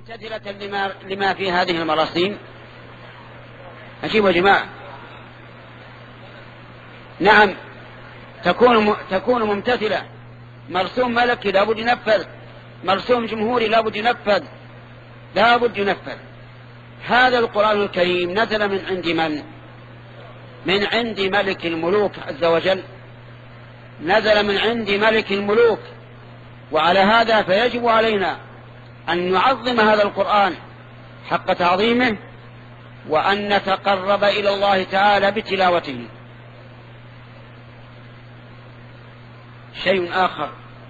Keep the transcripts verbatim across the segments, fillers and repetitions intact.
ممتثلة لما, لما في هذه المراسيم؟ أجيبوا يا جماعة. نعم، تكون تكون ممتثلة. مرسوم ملكي لابد ينفذ، مرسوم جمهوري لابد ينفذ، لابد ينفذ. هذا القرآن الكريم نزل من عند من؟ من عند ملك الملوك عز وجل، نزل من عند ملك الملوك. وعلى هذا فيجب علينا أن نعظم هذا القرآن حق تعظيمه، وأن نتقرب إلى الله تعالى بتلاوته. شيء آخر،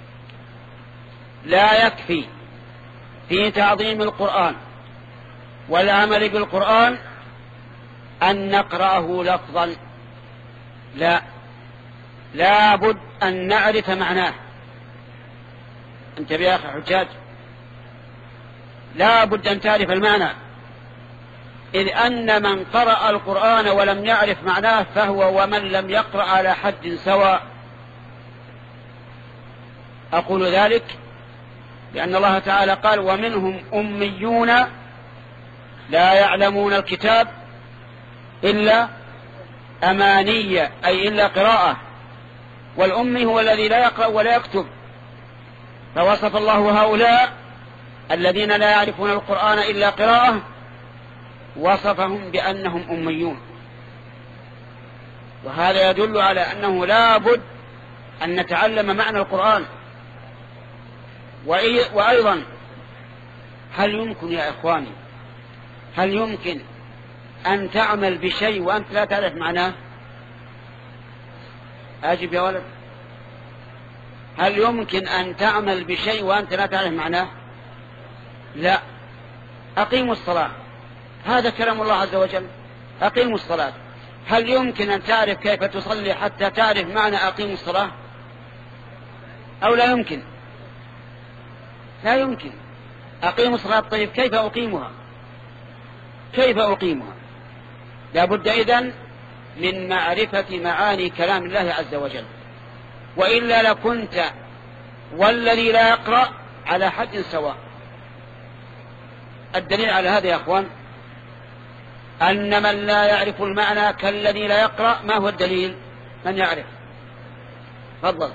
لا يكفي في تعظيم القرآن والعمل بالقرآن أن نقرأه لفظا، لا، لا بد أن نعرف معناه. انتبه يا أخي حجاج، لا بد أن تعرف المعنى، إذ أن من قرأ القرآن ولم يعرف معناه فهو ومن لم يقرأ على حد سواء. أقول ذلك لأن الله تعالى قال: ومنهم أميون لا يعلمون الكتاب إلا أمانية، أي إلا قراءة. والأمي هو الذي لا يقرأ ولا يكتب. فوصف الله هؤلاء الذين لا يعرفون القرآن إلا قراءة، وصفهم بأنهم أميون. وهذا يدل على أنه لا بد أن نتعلم معنى القرآن. وأيضا هل يمكن يا إخواني، هل يمكن أن تعمل بشيء وأنت لا تعرف معناه؟ أجب يا ولد. هل يمكن أن تعمل بشيء وأنت لا تعرف معناه؟ لا. أقيموا الصلاة، هذا كلام الله عز وجل، أقيموا الصلاة. هل يمكن أن تعرف كيف تصلي حتى تعرف معنى أقيموا الصلاة؟ أو لا يمكن؟ لا يمكن. أقيموا الصلاة، طيب كيف أقيمها؟ كيف أقيمها؟ لا بد إذن من معرفة معاني كلام الله عز وجل، وإلا لكنت والذي لا يقرأ على حد سواء. الدليل على هذا يا أخوان أن من لا يعرف المعنى كالذي لا يقرأ. ما هو الدليل؟ من يعرف؟ تفضل.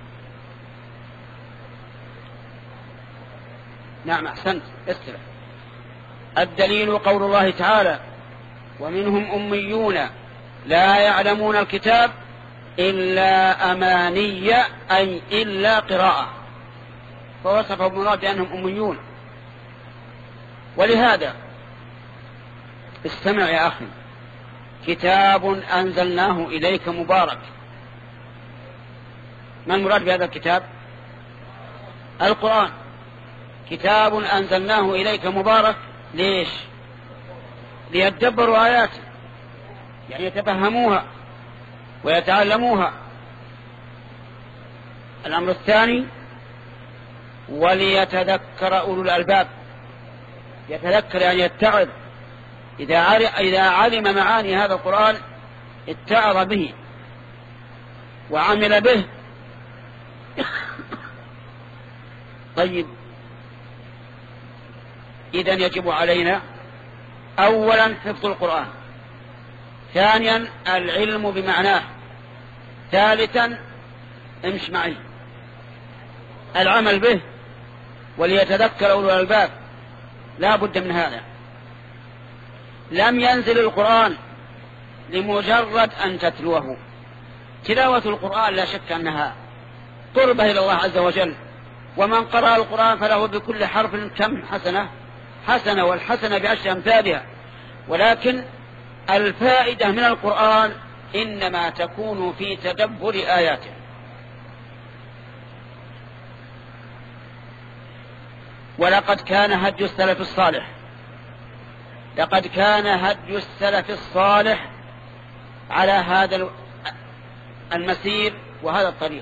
نعم أحسنت، استرح. الدليل قول الله تعالى: ومنهم أميون لا يعلمون الكتاب إلا أماني، أي إلا قراءة. فوصفهم الله بأنهم أميون. ولهذا استمع يا أخي: كتاب أنزلناه إليك مبارك. ما المراد بهذا الكتاب؟ القرآن. كتاب أنزلناه إليك مبارك، ليش؟ ليتدبروا آياته، يعني يتفهموها ويتعلموها. الأمر الثاني: وليتذكر أولو الألباب. يتذكر يعني يتعظ. إذا علم معاني هذا القرآن اتعظ به وعمل به. طيب، إذن يجب علينا أولا حفظ القرآن، ثانيا العلم بمعناه، ثالثا امش معي العمل به. وليتذكر أولو الألباب، لا بد من هذا. لم ينزل القرآن لمجرد أن تتلوه. تلاوة القرآن لا شك أنها قربة إلى الله عز وجل، ومن قرأ القرآن فله بكل حرف كم حسنة؟ حسنة، والحسنة بعشر أمثالها. ولكن الفائدة من القرآن إنما تكون في تدبر آياته. ولقد كان هدي السلف الصالح، لقد كان هدي السلف الصالح على هذا المسير وهذا الطريق.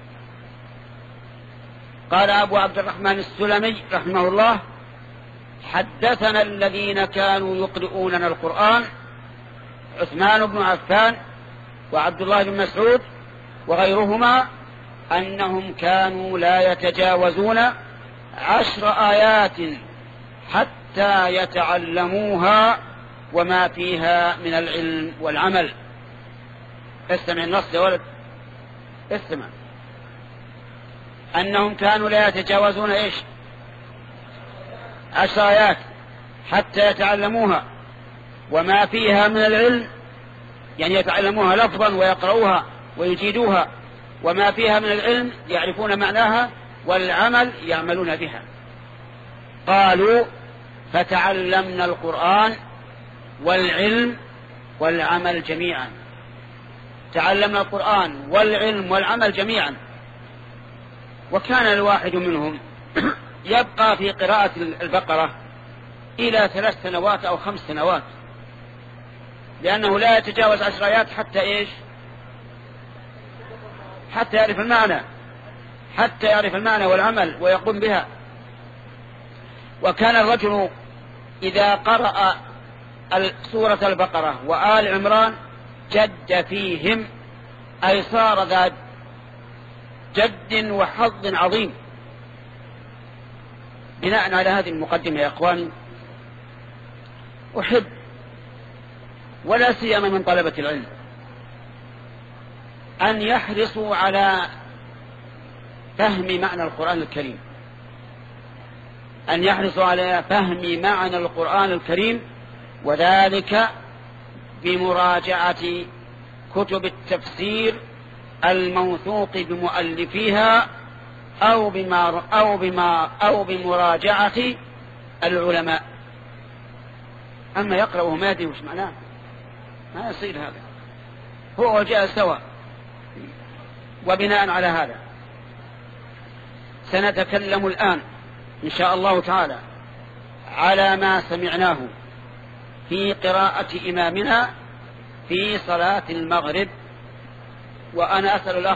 قال أبو عبد الرحمن السلمي رحمه الله: حدثنا الذين كانوا يقرؤوننا القرآن عثمان بن عفان وعبد الله بن مسعود وغيرهما أنهم كانوا لا يتجاوزون عشر آيات حتى يتعلموها وما فيها من العلم والعمل. استمع النص يا ولد، استمع. أنهم كانوا لا يتجاوزون إيش؟ عشر آيات حتى يتعلموها وما فيها من العلم، يعني يتعلموها لفظا ويقرؤوها ويجيدوها، وما فيها من العلم يعرفون معناها، والعمل يعملون بها. قالوا فتعلمنا القرآن والعلم والعمل جميعا. تعلمنا القرآن والعلم والعمل جميعا. وكان الواحد منهم يبقى في قراءة البقرة إلى ثلاث سنوات أو خمس سنوات، لأنه لا يتجاوز عشر آيات حتى إيش؟ حتى يعرف المعنى، حتى يعرف المعنى والعمل ويقوم بها. وكان الرجل إذا قرأ سورة البقرة وآل عمران جد فيهم، أي صار ذا جد وحظ عظيم. بناء على هذه المقدمة يا أخواني، أحب ولا سيما من طلبة العلم أن يحرصوا على فهم معنى القرآن الكريم، أن يحرصوا على فهم معنى القرآن الكريم، وذلك بمراجعة كتب التفسير الموثوق بمؤلفيها أو بما أو بما أو بمراجعة العلماء. أما يقرأ وما يدري وش معناه ما يصير هذا، هو وجاء سوا. وبناء على هذا سنتكلم الآن إن شاء الله تعالى على ما سمعناه في قراءة إمامنا في صلاة المغرب. وأنا أسأل الأخ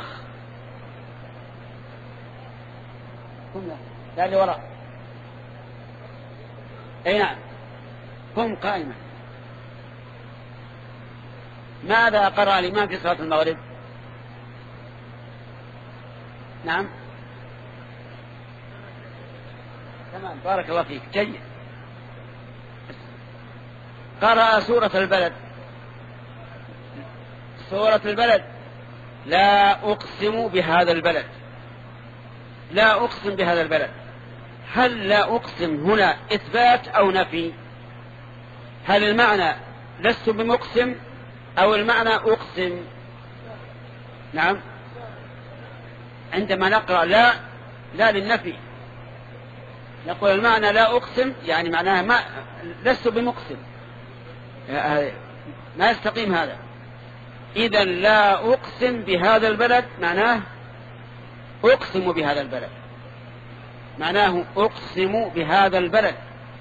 لا اللي وراء، أي نعم، قم قائما. ماذا قرأ الإمام في صلاة المغرب؟ نعم تمام، بارك الله فيك، جيد. قرأ سورة البلد. سورة البلد، لا أقسم بهذا البلد. لا أقسم بهذا البلد. هل لا أقسم هنا إثبات أو نفي؟ هل المعنى لست بمقسم أو المعنى أقسم؟ نعم، عندما نقرأ لا لا للنفي نقول المعنى لا أقسم، يعني معناها ما لست بمقسم، ما يستقيم هذا. إذا لا أقسم بهذا البلد معناه أقسم بهذا البلد، معناه أقسم بهذا البلد.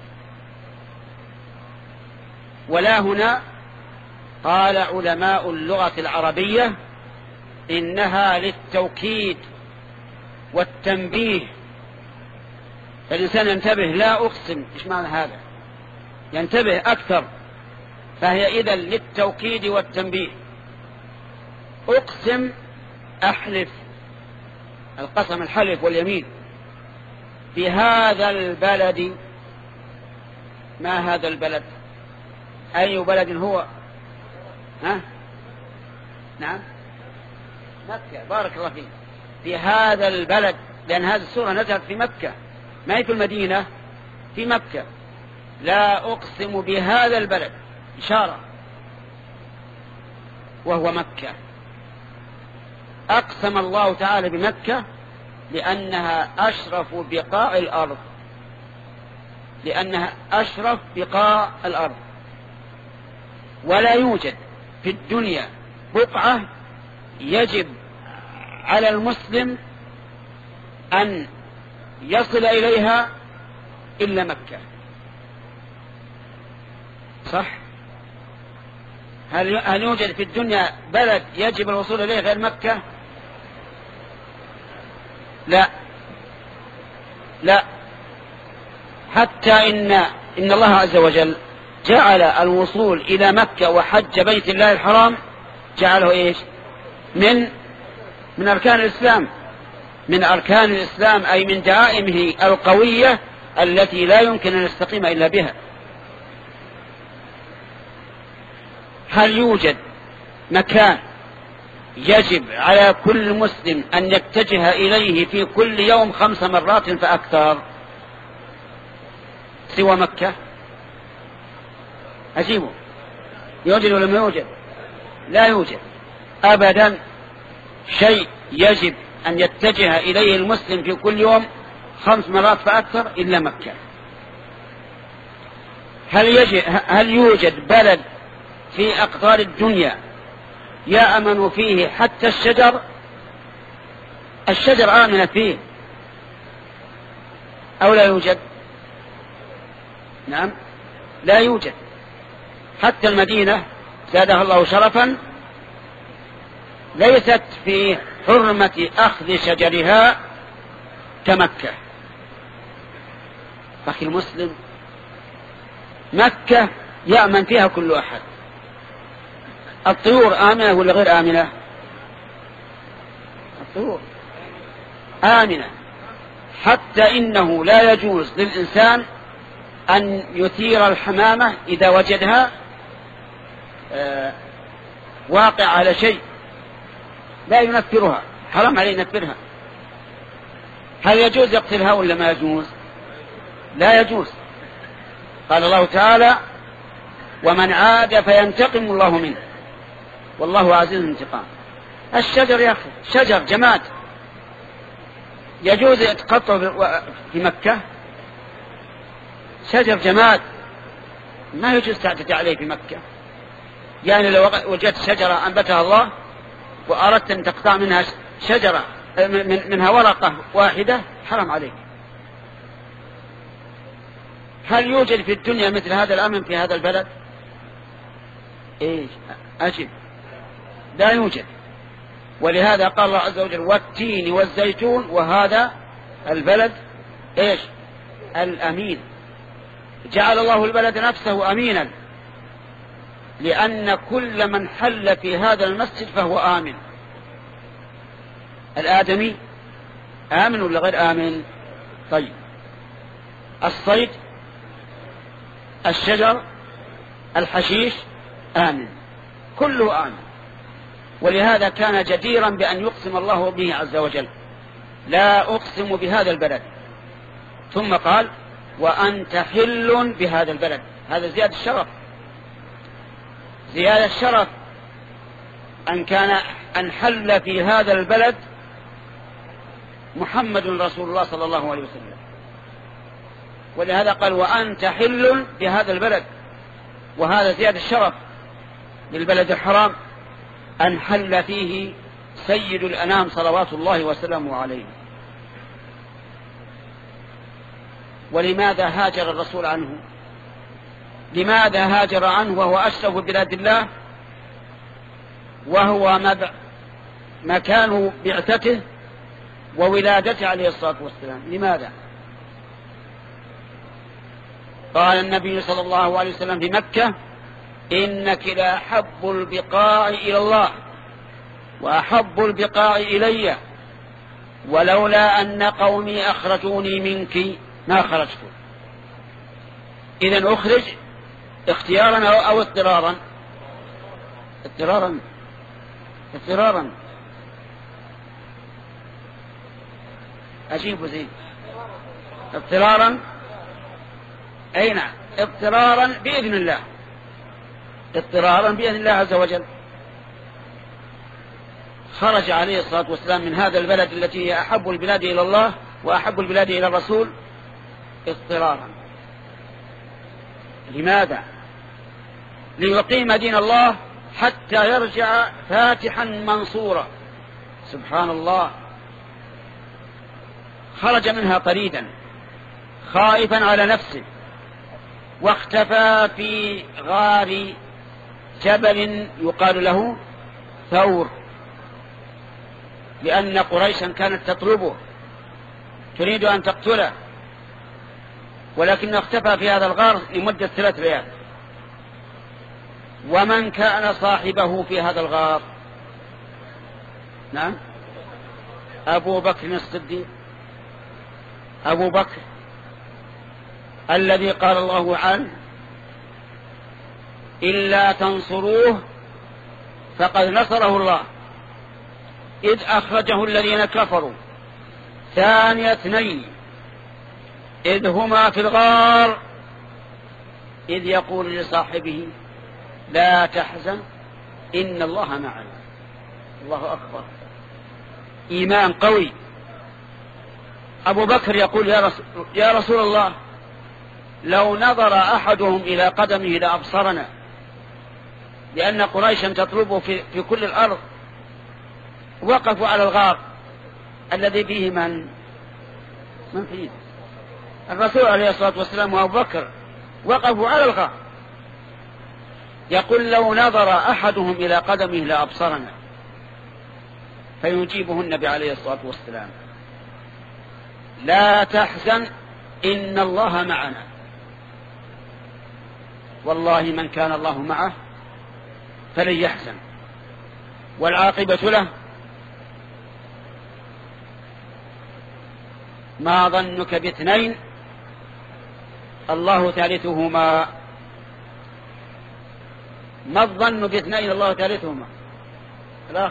ولا هنا قال علماء اللغة العربية إنها للتوكيد والتنبيه، فالإنسان ينتبه. لا أقسم إيش معنى هذا؟ ينتبه أكثر، فهي إذن للتوكيد والتنبيه. أقسم أحلف، القسم الحلف واليمين. بهذا البلد، ما هذا البلد؟ أي بلد هو؟ ها؟ نعم مكة، بارك الله فيك. في هذا البلد، لأن هذه السورة نزلت في مكة، ما هي في المدينة، في مكة. لا أقسم بهذا البلد إشارة، وهو مكة. أقسم الله تعالى بمكة لأنها أشرف بقاع الأرض، لأنها أشرف بقاع الأرض. ولا يوجد في الدنيا بقعة يجب على المسلم أن يصل إليها إلا مكة. صح؟ هل هل يوجد في الدنيا بلد يجب الوصول إليه غير مكة؟ لا لا، حتى إن إن الله عز وجل جعل الوصول إلى مكة وحج بيت الله الحرام جعله إيش؟ من من أركان الإسلام، من أركان الإسلام، أي من دعائمه القوية التي لا يمكن أن نستقيم إلا بها. هل يوجد مكان يجب على كل مسلم أن يتجه إليه في كل يوم خمس مرات فأكثر سوى مكة؟ أجيبه، يوجد ولا ما يوجد؟ لا يوجد أبدا شيء يجب أن يتجه إليه المسلم في كل يوم خمس مرات فأكثر إلا مكة. هل, يجب هل يوجد بلد في أقطار الدنيا يأمن فيه حتى الشجر؟ الشجر آمن فيه أو لا يوجد؟ نعم لا يوجد. حتى المدينة زادها الله شرفا ليست في حرمة أخذ شجرها كمكة. أخي المسلم، مكة يأمن فيها كل أحد. الطيور آمنة ولا غير آمنة؟ الطيور آمنة، حتى إنه لا يجوز للإنسان أن يثير الحمامة إذا وجدها آه واقع على شيء، لا ينفرها، حرام عليه ينفرها. هل يجوز يقتلها ولا ما يجوز؟ لا يجوز. قال الله تعالى: ومن عاد فينتقم الله منه والله عزيز انتقام. الشجر يا أخي شجر جماد يجوز يتقطع في مكة؟ شجر جماد ما يجوز تعتدي عليه في مكة. يعني لو وجدت شجرة أنبتها الله وأردت أن تقطع منها شجرة منها ورقة واحدة حرام عليك. هل يوجد في الدنيا مثل هذا الأمن في هذا البلد؟ إيش أجب، لا يوجد. ولهذا قال الله عز وجل: والتين والزيتون وهذا البلد إيش الأمين. جعل الله البلد نفسه أمينا، لأن كل من حل في هذا المسجد فهو آمن. الآدمي آمن ولا غير آمن؟ طيب، الصيد، الشجر، الحشيش آمن، كله آمن. ولهذا كان جديرا بأن يقسم الله به عز وجل: لا أقسم بهذا البلد. ثم قال: وأنت حل بهذا البلد. هذا زيادة الشرف، زيادة الشرف أن كان أن حل في هذا البلد محمد رسول الله صلى الله عليه وسلم. ولهذا قال: وأنت حل بهذا البلد. وهذا زيادة الشرف للبلد الحرام أن حل فيه سيد الأنام صلوات الله وسلامه عليه. ولماذا هاجر الرسول عنه؟ لماذا هاجر عنه وهو أشرف بلاد الله، وهو مكان بعثته وولادته عليه الصلاة والسلام؟ لماذا؟ قال النبي صلى الله عليه وسلم في مكة: إنك لأحب البقاع إلى الله وأحب البقاع إلي، ولولا أن قومي أخرجوني منك ما خرجت. إذن أخرج اختيارا أو اضطرارا؟ اضطرارا اضطرارا أجيب زين اضطرارا. أي نعم، اضطرارا بإذن الله، اضطرارا بإذن الله عز وجل. خرج عليه الصلاة والسلام من هذا البلد التي هي أحب البلاد إلى الله وأحب البلاد إلى الرسول اضطرارا. لماذا؟ ليقيم دين الله حتى يرجع فاتحا منصورا. سبحان الله. خرج منها طريدا خائفا على نفسه، واختفى في غار جبل يقال له ثور، لأن قريشا كانت تطلبه تريد أن تقتله، ولكنه اختفى في هذا الغار لمدة ثلاث ليال. ومن كان صاحبه في هذا الغار؟ نعم، أبو بكر الصديق. أبو بكر الذي قال الله عنه إلا تنصروه فقد نصره الله إذ أخرجه الذين كفروا ثاني اثنين إذ هما في الغار إذ يقول لصاحبه لا تحزن إن الله معنا. الله أكبر، إيمان قوي. أبو بكر يقول يا رسول, يا رسول الله لو نظر أحدهم إلى قدمه لأبصرنا، لأن قريشا تطلبه في, في كل الأرض. وقفوا على الغار الذي فيه من من فيه الرسول عليه الصلاة والسلام وأبو بكر، وقفوا على الغار. يقول لو نظر أحدهم إلى قدمه لأبصرنا، فيجيبه النبي عليه الصلاة والسلام لا تحزن إن الله معنا. والله من كان الله معه فلن يحزن، والعاقبة له. ما ظنك باثنين الله ثالثهما. ما الظن باثنين الله ثالثهما؟ الأخ،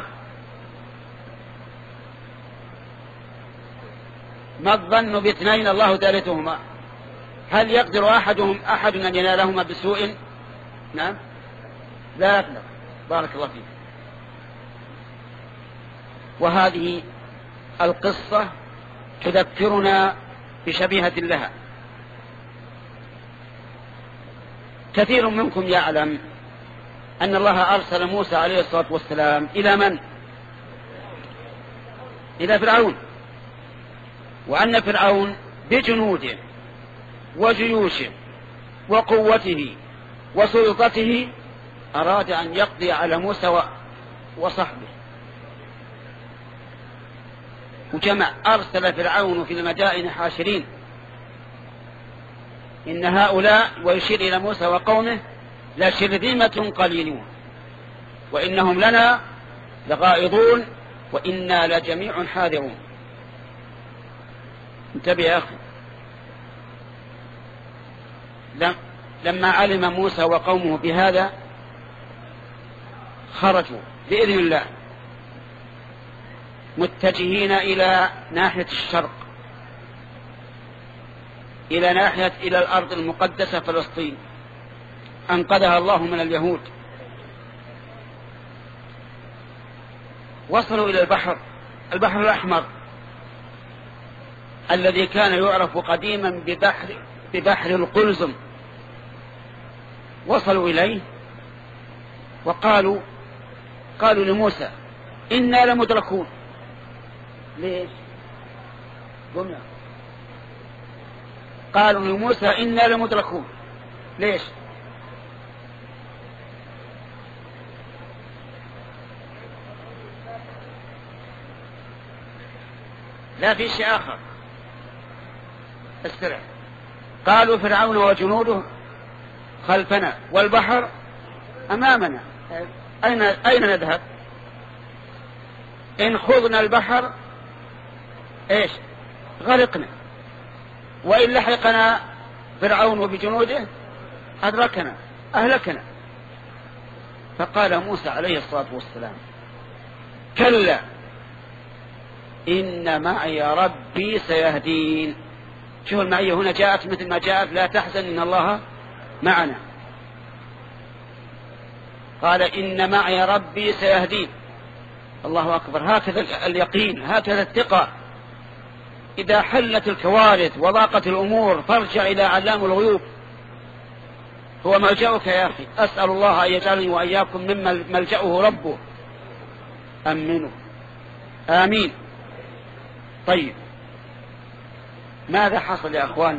ما الظن باثنين الله ثالثهما؟ هل يقدر أحدهم أحد أن ينالهما بسوء؟ نعم، لا يقدر. بارك الله فيك. وهذه القصة تذكرنا بشبيهة لها. كثير منكم يعلم أن الله أرسل موسى عليه الصلاة والسلام إلى من؟ إلى فرعون، وأن فرعون بجنوده وجيوشه وقوته وسلطته أراد أن يقضي على موسى وصحبه. وجمع أرسل فرعون في المدائن حاشرين إن هؤلاء، ويشير إلى موسى وقومه، لشرذمة قليلون وإنهم لنا لغائضون وإنا لجميع حاذرون. انتبه يا أخي. لما علم موسى وقومه بهذا خرجوا بإذن الله متجهين إلى ناحية الشرق، إلى ناحية إلى الأرض المقدسة فلسطين، أنقذها الله من اليهود. وصلوا إلى البحر البحر الأحمر الذي كان يعرف قديما ببحر, ببحر القلزم. وصلوا إليه وقالوا قالوا لموسى إنا لمدركون. ليش؟ قمنا. قالوا لموسى إنا لمدركون. ليش؟ لا في شيء آخر. استرع. قالوا فرعون وجنوده خلفنا والبحر أمامنا، أين أين نذهب؟ إن خضنا البحر إيش؟ غرقنا، وإن لحقنا فرعون بجنوده أدركنا أهلكنا. فقال موسى عليه الصلاة والسلام كلا إن معي ربي سيهدين. شوف المعية هنا جاءت مثل ما جاءت لا تحزن إن الله معنا. قال إن معي ربي سيهدين. الله أكبر. هكذا اليقين، هكذا الثقة. إذا حلت الكوارث وضاقت الأمور فارجع إلى علام الغيوب، هو ملجأك يا أخي. أسأل الله أن يجعلني وإياكم ممن ملجأه ربه. أمنوا آمين. طيب، ماذا حصل يا أخواني؟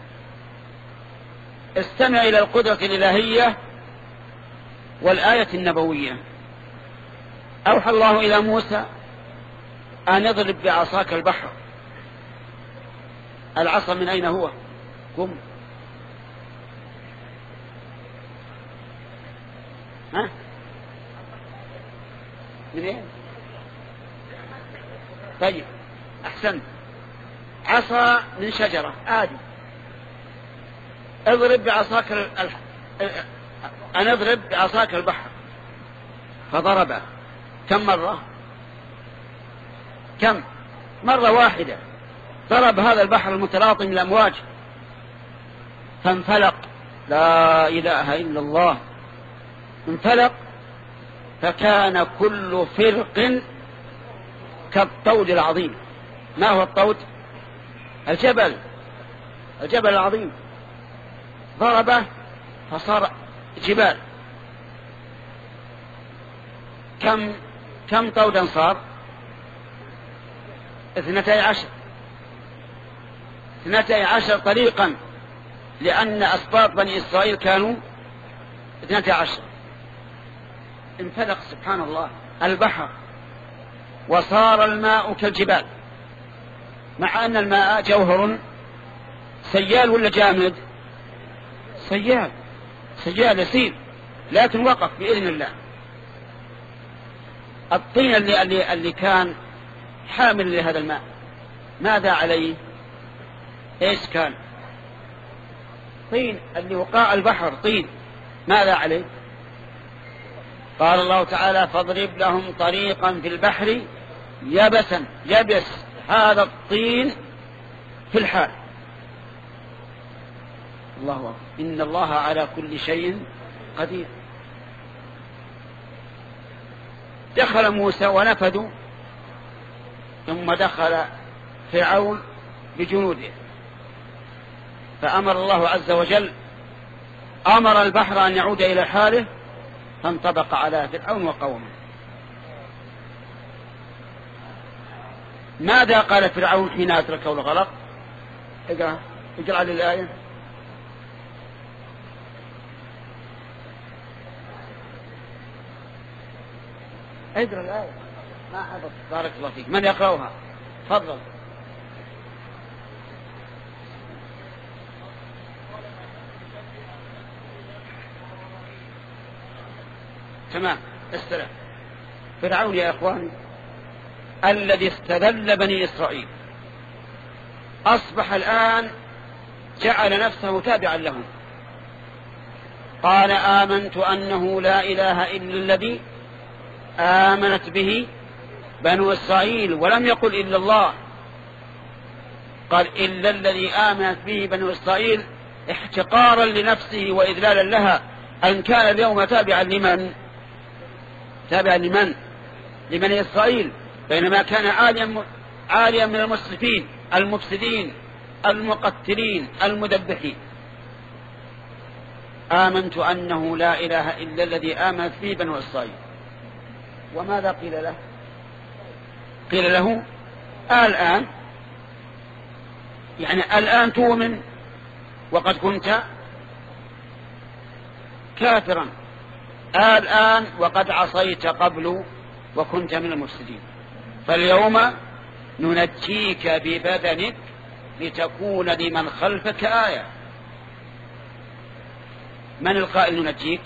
استمع إلى القدرة الإلهية والآية النبوية. أوحى الله إلى موسى أن يضرب بعصاك البحر. العصا من أين هو؟ قم. ها؟ من أين؟ طيب أحسنت. عصا من شجرة عادي. اضرب بعصاك ال... أن اضرب بعصاك البحر، فضربه كم مرة؟ كم مرة واحدة ضرب هذا البحر المتلاطم الأمواج فانفلق. لا إله إلا الله. انفلق فكان كل فرق كالطود العظيم. ما هو الطود؟ الجبل، الجبل العظيم. ضربه فصار جبال. كم كم طودا صار؟ اثنتي عشر اثنتي عشر طريقا، لأن أسباط بني إسرائيل كانوا اثنتي عشر. انفلق سبحان الله البحر وصار الماء كالجبال، مع أن الماء جوهر سيال ولا جامد؟ سيال، سيال يسير، لكن وقف بإذن الله. الطين اللي, اللي, اللي كان حامل لهذا الماء ماذا عليه؟ ايش كان؟ طين. اللي وقاع البحر طين، ماذا عليه؟ قال الله تعالى فاضرب لهم طريقا في البحر يبسا. يبس هذا الطين في الحال. الله أكبر. إن الله على كل شيء قدير. دخل موسى ونفذوا، ثم دخل فرعون بجنوده، فأمر الله عز وجل أمر البحر أن يعود إلى حاله، فانطبق على فرعون وقومه. ماذا قال فرعون حين أدركه الغرق؟ اقرأ اقرأ للآية. اقرأ الآية. ما حفظ. بارك الله فيك. من يقرأها؟ تفضل. تمام. استلم. فرعون يا إخواني الذي استذل بني إسرائيل أصبح الآن جعل نفسه تابعا لهم. قال آمنت أنه لا إله إلا الذي آمنت به بنو إسرائيل، ولم يقل إلا الله، قال إلا الذي آمنت به بنو إسرائيل احتقارا لنفسه وإذلالا لها، أن كان اليوم تابعا لمن؟ تابعا لمن؟ لبني إسرائيل، بينما كان عاليا عاليا من المسرفين المفسدين المقتلين المذبحين. آمنت أنه لا إله إلا الذي آمنت به بنو إسرائيل. وماذا قيل له؟ قيل له الآن، يعني الآن تؤمن وقد كنت كافرا، الآن وقد عصيت قبل وكنت من المفسدين، فاليوم ننجيك ببدنك لتكون لمن خلفك آية. من القائل ننجيك؟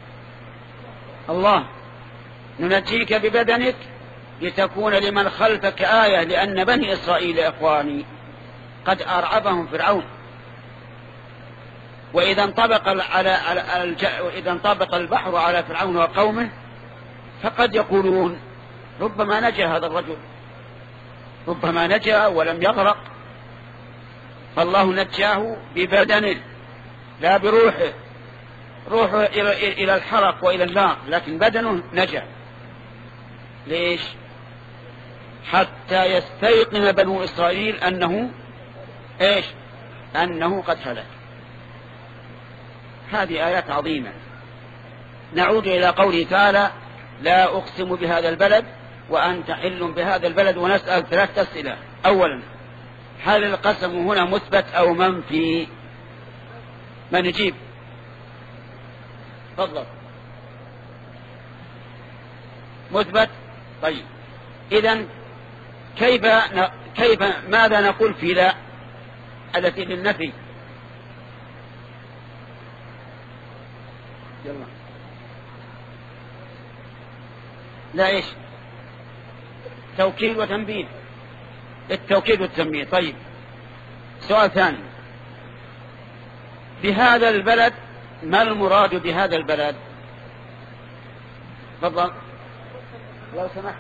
الله. ننجيك ببدنك لتكون لمن خلفك آية، لأن بني إسرائيل يا إخواني قد أرعبهم فرعون، وإذا انطبق على على وإذا انطبق البحر على فرعون وقومه فقد يقولون ربما نجا هذا الرجل، ربما نجا ولم يغرق، فالله نجاه ببدنه لا بروحه. روحه إلى الحرق وإلى النار، لكن بدنه نجا. ليش؟ حتى يستيقن بنو إسرائيل أنه إيش؟ أنه قد هلك. هذه آيات عظيمة. نعود إلى قوله تعالى لا أقسم بهذا البلد وأنت حل بهذا البلد، ونسأل ثلاث أسئلة. أولا، هل القسم هنا مثبت أو منفي؟ من يجيب؟ تفضل. مثبت. طيب إذن كيف ن... كيف ماذا نقول في لا التي للنفي؟ يلا. لا إيش؟ توكيد وتنبيه. التوكيد والتنبيه. طيب سؤال ثاني، بهذا البلد، ما المراد بهذا البلد؟ تفضل لو سمحت.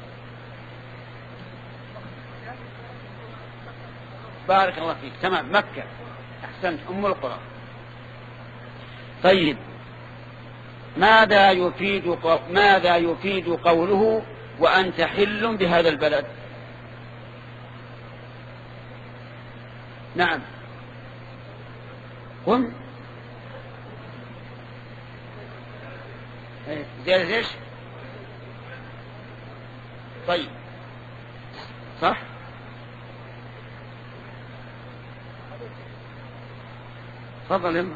بارك الله فيك. تمام، مكة. أحسنت، أم القرى. طيب، ماذا يفيد ماذا يفيد قوله وأنت حل بهذا البلد؟ نعم، قم. زيادة ايش؟ طيب، صح. تفضل يا.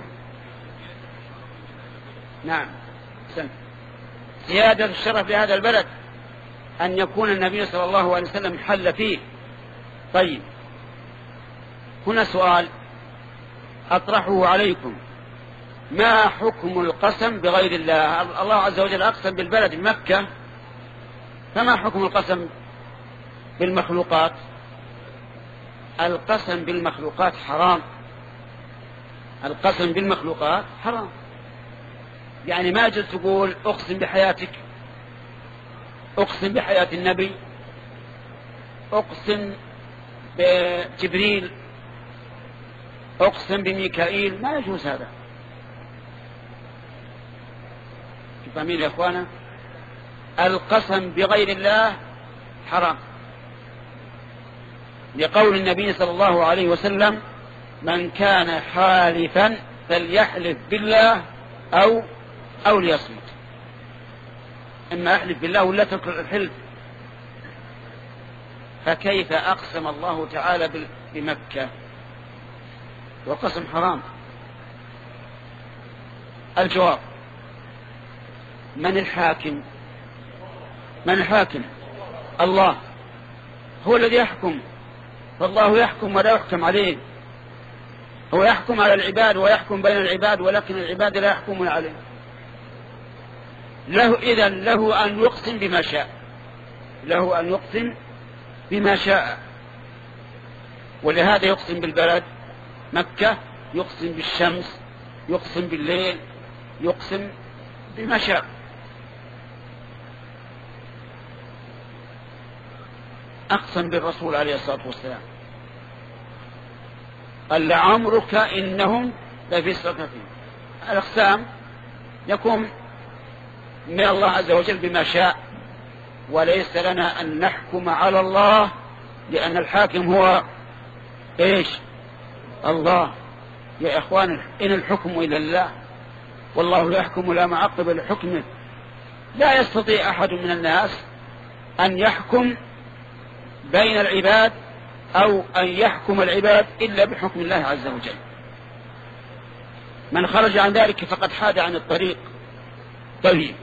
نعم، سن. زيادة الشرف لهذا البلد أن يكون النبي صلى الله عليه وسلم حل فيه. طيب، هنا سؤال أطرحه عليكم: ما حكم القسم بغير الله؟ الله عز وجل أقسم بالبلد مكة، فما حكم القسم بالمخلوقات؟ القسم بالمخلوقات حرام. القسم بالمخلوقات حرام، يعني ما يجوز تقول أقسم بحياتك، أقسم بحياة النبي، أقسم بجبريل، أقسم بميكائيل، ما يجوز هذا. فاهمين يا إخوانا؟ القسم بغير الله حرام، لقول النبي صلى الله عليه وسلم: من كان حالفا فليحلف بالله أو أو ليصمت. إما أحلف بالله ولا تكرر الحلف. فكيف أقسم الله تعالى بمكة وقسم حرام؟ الجواب: من الحاكم؟ من الحاكم؟ الله هو الذي يحكم، فالله يحكم ولا يحكم عليه. هو يحكم على العباد ويحكم بين العباد، ولكن العباد لا يحكمون عليه. له إذن له أن يقسم بما شاء، له أن يقسم بما شاء. ولهذا يقسم بالبلد مكة، يقسم بالشمس، يقسم بالليل، يقسم بما شاء. أقسم بالرسول عليه الصلاة والسلام، قال: لعمرك إنهم لفي سكرتهم. الأقسام يكون من الله عز وجل بما شاء، وليس لنا أن نحكم على الله، لأن الحاكم هو إيش؟ الله. يا إخوان، إن الحكم إلى الله، والله يحكم لا معقب لحكمه. لا يستطيع أحد من الناس أن يحكم بين العباد أو أن يحكم العباد إلا بحكم الله عز وجل. من خرج عن ذلك فقد حاد عن الطريق. طيب،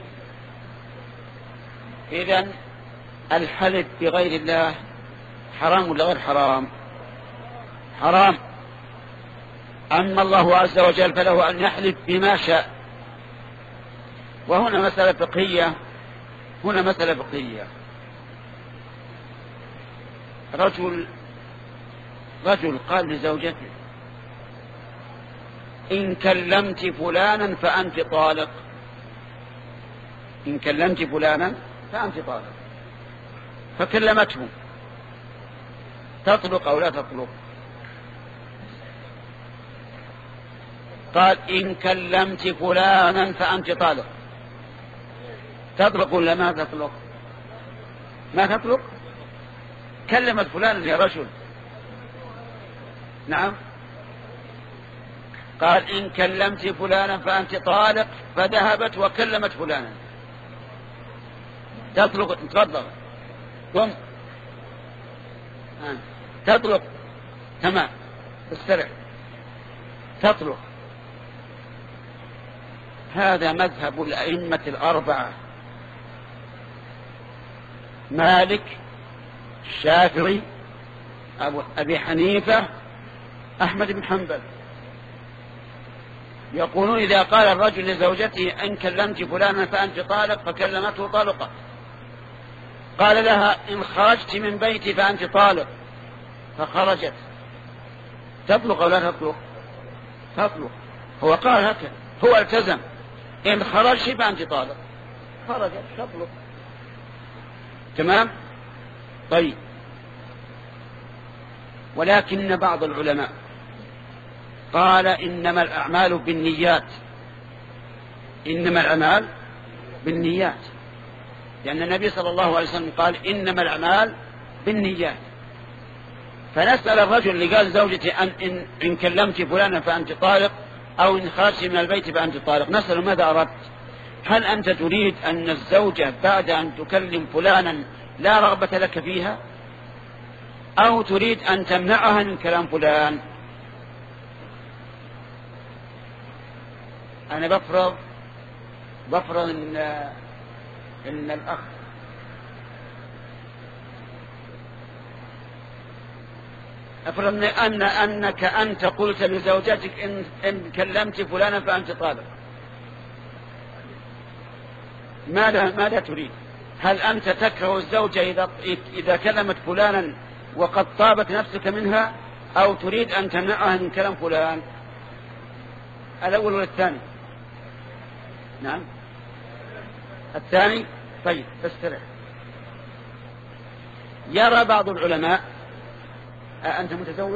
إذن الحلف بغير الله حرام ولا غير حرام؟ حرام. أما الله عز وجل فله أن يحلف بما شاء. وهنا مسألة فقهية، هنا مسألة فقهية. رجل رجل قال لزوجته: إن كلمت فلانا فأنت طالق. إن كلمت فلانا فأنت طالق. فكلمته، تطلق أو لا تطلق؟ قال: إن كلمت فلانا فأنت طالق. تطلق ولا ما تطلق؟ ما تطلق. كلمت فلانا يا رجل. نعم. قال: إن كلمت فلانا فأنت طالق، فذهبت وكلمت فلانا. تطلق. تفضل قم. آه. تطلق. تمام، استرح. تطلق. هذا مذهب الأئمة الأربعة: مالك، الشافعي، أبي حنيفة، أحمد بن حنبل. يقولون إذا قال الرجل لزوجته: إن كلمت فلانا فأنت طالق، فكلمته طلقة، قال لها: إن خرجت من بيتي فأنت طالق، فخرجت. تطلق أو لا تطلق؟ تطلق. هو قال هكذا، هو التزم، إن خرج فأنت طالق، خرج تطلق. تمام. طيب، ولكن بعض العلماء قال إنما الأعمال بالنيات، إنما الأعمال بالنيات، لأن النبي صلى الله عليه وسلم قال إنما الأعمال بالنيات. فنسأل الرجل اللي قال زوجتي أن إن, إن كلمت فلانا فأنت طالق، أو إن خرجت من البيت فأنت طالق، نسأل ماذا أردت؟ هل أنت تريد أن الزوجة بعد أن تكلم فلانا لا رغبة لك فيها، أو تريد أن تمنعها من كلام فلان؟ أنا بفرض بفرض إن, إن الأخ أفرض أن أنك أنت قلت لزوجتك إن, إن كلمت فلانا فأنت طالق، ماذا ماذا تريد؟ هل أنت تكره الزوجة إذا إذا كلمت فلانا وقد طابت نفسك منها، أو تريد أن تمنعها من كلام فلان؟ الأول ولا الثاني؟ نعم الثاني. طيب استرح. يرى بعض العلماء، أنت متزوج؟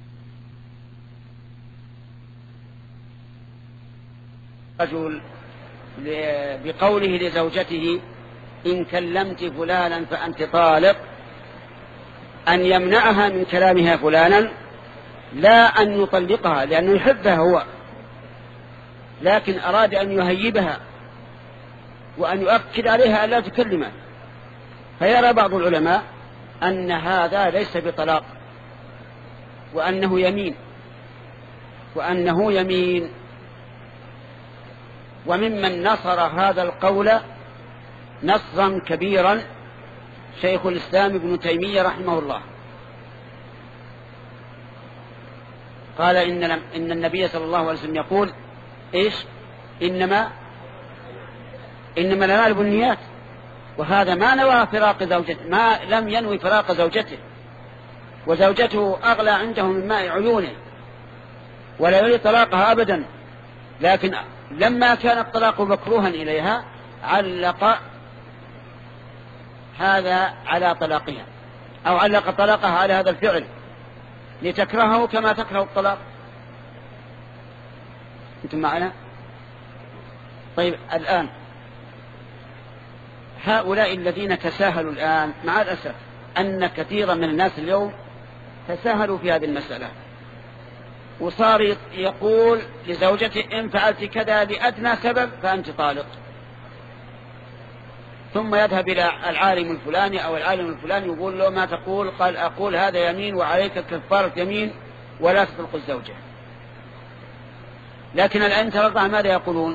رجل بقوله لزوجته إن كلمت فلانا فأنت طالق، أن يمنعها من كلامها فلانا، لا أن يطلقها لأنه يحبها هو، لكن أراد أن يهيبها وأن يؤكد عليها أن لا تكلمه. فيرى بعض العلماء أن هذا ليس بطلاق، وأنه يمين وأنه يمين وممن نصر هذا القول نصرا كبيرا شيخ الإسلام ابن تيمية رحمه الله. قال إن, إن النبي صلى الله عليه وسلم يقول إيش؟ إنما إنما الأعمال بالنيات، وهذا ما نوى فراق زوجته، ما لم ينوي فراق زوجته، وزوجته أغلى عنده من ماء عيونه، ولا يريد طلاقها أبدا، لكن لما كان الطلاق مكروها إليها علق هذا على طلاقها، أو علق طلاقها على هذا الفعل لتكرهه كما تكره الطلاق. أنتم معنا؟ طيب، الآن هؤلاء الذين تساهلوا الآن، مع الأسف أن كثيرا من الناس اليوم تساهلوا في هذه المسألة، وصار يقول لزوجته إن فعلت كذا لأدنى سبب فأنت طالق، ثم يذهب إلى العالم الفلاني أو العالم الفلاني يقول له ما تقول؟ قال أقول هذا يمين وعليك كفارة يمين ولا تطلق الزوجة. لكن الآن ترى ماذا يقولون؟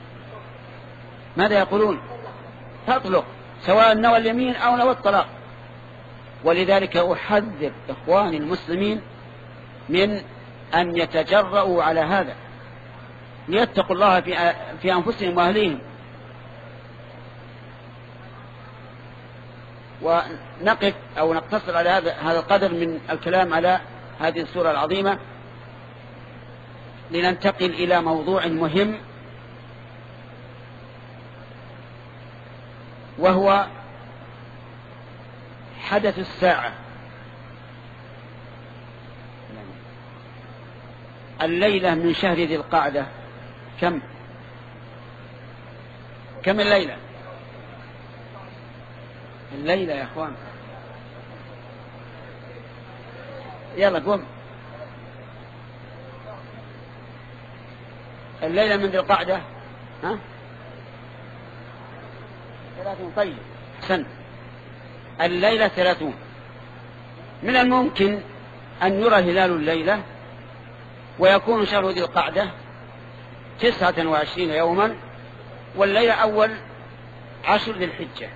ماذا يقولون؟ تطلق سواء نوى اليمين أو نوى الطلاق. ولذلك أحذر إخواني المسلمين من أن يتجرؤوا على هذا، ليتقوا الله في في أنفسهم وأهليهم. ونقف أو نقتصر على هذا هذا القدر من الكلام على هذه السورة العظيمة، لننتقل إلى موضوع مهم، وهو حدث الساعة. الليلة من شهر ذي القعدة كم كم الليلة؟ الليلة يا أخوان، يلا قوم. الليلة من ذي القعدة ها ثلاثون. طيب سنة الليلة ثلاثون. من الممكن أن يرى هلال الليلة ويكون شهر ذي القعدة تسعة وعشرين يوما، والليلة أول عشر ذي الحجة.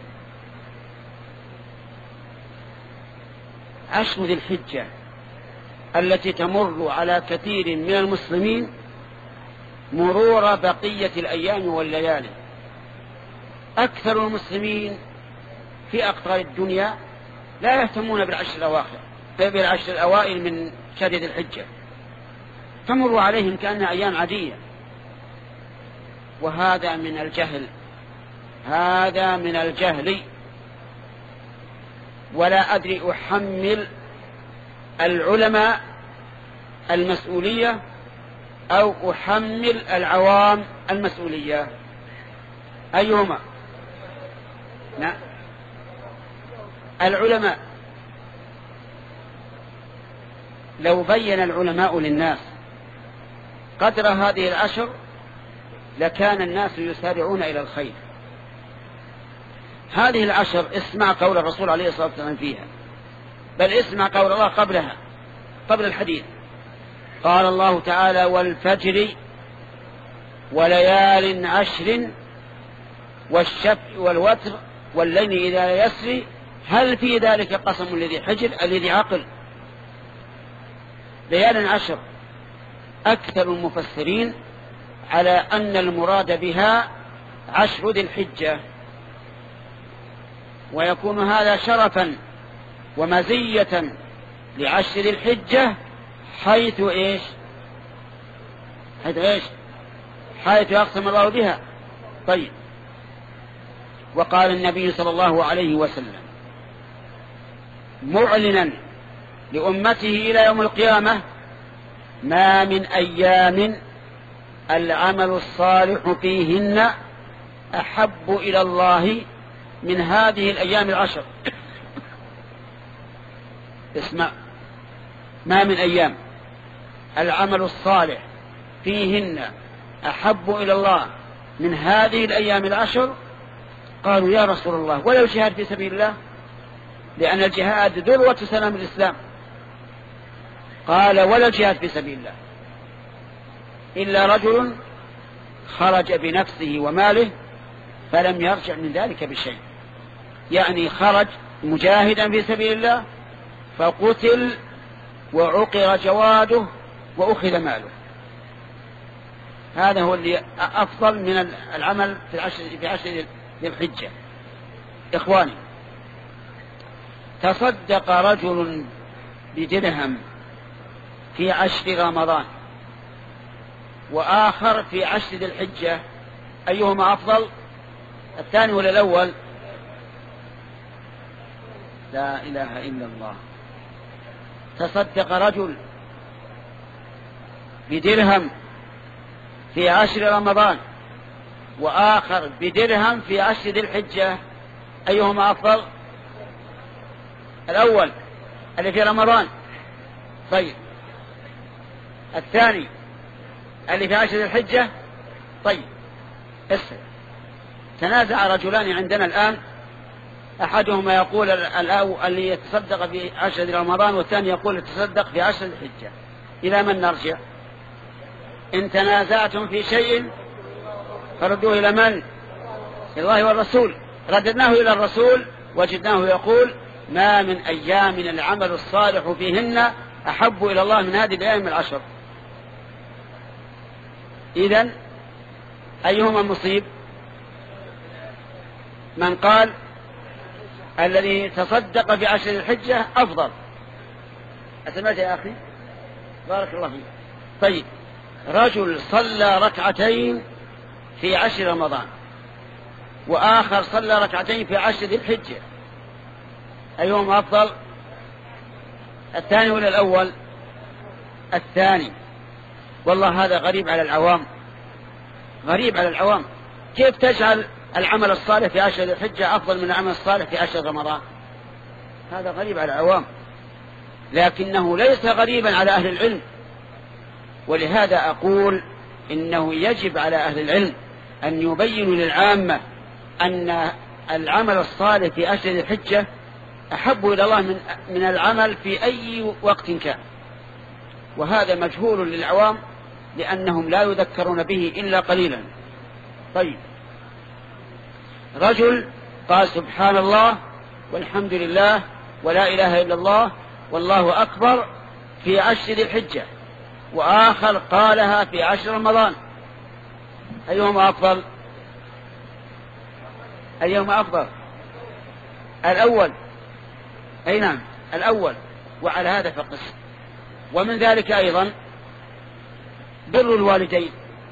عشر ذي الحجة التي تمر على كثير من المسلمين مرور بقية الأيام والليالي. أكثر المسلمين في أقطار الدنيا لا يهتمون بالعشر الأواخر بالعشر الأوائل من شهر ذي الحجة، تمر عليهم كأنها أيام عادية. وهذا من الجهل، هذا من الجهل. ولا أدري أحمل العلماء المسؤولية أو أحمل العوام المسؤولية، أيهما؟ نعم، العلماء. لو بين العلماء للناس قدر هذه العشر لكان الناس يسارعون إلى الخير. هذه العشر اسمع قول الرسول عليه الصلاة والسلام فيها، بل اسمع قول الله قبلها، قبل الحديث. قال الله تعالى: والفجر وليال عشر والشفع والوتر والليل إذا يسري هل في ذلك قسم لذي حجر الذي عقل. ليال عشر أكثر المفسرين على أن المراد بها عشر ذي الحجة، ويكون هذا شرفا ومزية لعشر ذي الحجة حيث إيش حيث إيش حيث يقسم الله بها. طيب، وقال النبي صلى الله عليه وسلم معلنا لأمته إلى يوم القيامة: ما من أيام العمل الصالح فيهن أحب إلى الله من هذه الأيام العشر. اسمع: ما من أيام العمل الصالح فيهن أحب إلى الله من هذه الأيام العشر. قالوا: يا رسول الله ولا الجهاد في سبيل الله؟ لأن الجهاد ذروة سلام الإسلام. قال: ولا الجهاد في سبيل الله إلا رجل خرج بنفسه وماله فلم يرجع من ذلك بشيء، يعني خرج مجاهدا في سبيل الله فقتل وعقر جواده وأخذ ماله. هذا هو اللي أفضل من العمل في عشر في عشر ذي الحجة. إخواني، تصدق رجل بدرهم في عشر رمضان وآخر في عشر ذي الحجة، أيهما أفضل؟ الثاني ولا الأول؟ لا إله إلا الله. تصدق رجل بدرهم في عشر رمضان وآخر بدرهم في عشر ذي الحجة، أيهما أفضل؟ الأول اللي في رمضان. طيب، الثاني اللي في عشر ذي الحجة. طيب، اسمع، تنازع رجلان عندنا الآن، أحدهما يقول اللي يتصدق في عشر رمضان والثاني يقول يتصدق في عشر الحجة. إلى من نرجع؟ إن تنازعتم في شيء فردوه إلى من؟ إلى الله والرسول. رددناه إلى الرسول وجدناه يقول: ما من أيام العمل الصالح فيهن أحب إلى الله من هذه الأيام العشر. إذن أيهما المصيب؟ من قال الذي تصدق في عشر الحجة أفضل. أسمعت يا أخي؟ بارك الله فيك. طيب، رجل صلى ركعتين في عشر رمضان وآخر صلى ركعتين في عشر ذي الحجة، أيهما أفضل؟ الثاني ولا الأول؟ الثاني. والله هذا غريب على العوام، غريب على العوام. كيف تجعل العمل الصالح في عشر ذي الحجة أفضل من العمل الصالح في عشر رمضان؟ هذا غريب على العوام، لكنه ليس غريبا على أهل العلم. ولهذا أقول إنه يجب على أهل العلم أن يبينوا للعامة أن العمل الصالح في عشر ذي الحجة أحب إلى الله من, من العمل في أي وقت كان. وهذا مجهول للعوام لأنهم لا يذكرون به إلا قليلا. طيب، رجل قال سبحان الله والحمد لله ولا إله إلا الله والله أكبر في عشر ذي الحجة، وآخر قالها في عشر رمضان، أيهما أفضل؟ أيهما أفضل؟ الأول. أي نعم، الأول. وعلى هذا فقس. ومن ذلك أيضا بر الوالدين،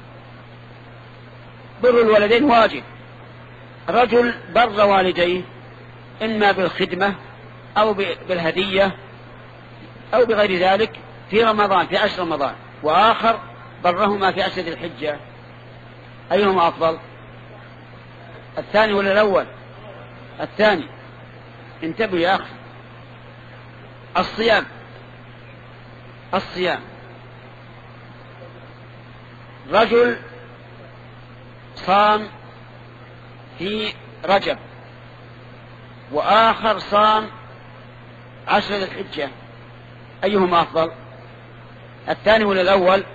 بر الوالدين واجب. رجل بر والديه إما بالخدمة أو بالهدية أو بغير ذلك في رمضان، في عشر رمضان، وآخر برهما في عشر ذي الحجة، أيهما أفضل؟ الثاني ولا الأول؟ الثاني. انتبه يا أخي. الصيام، الصيام رجل صام في رجب وآخر صام عشر ذي الحجة، أيهما أفضل؟ الثاني ولا الأول؟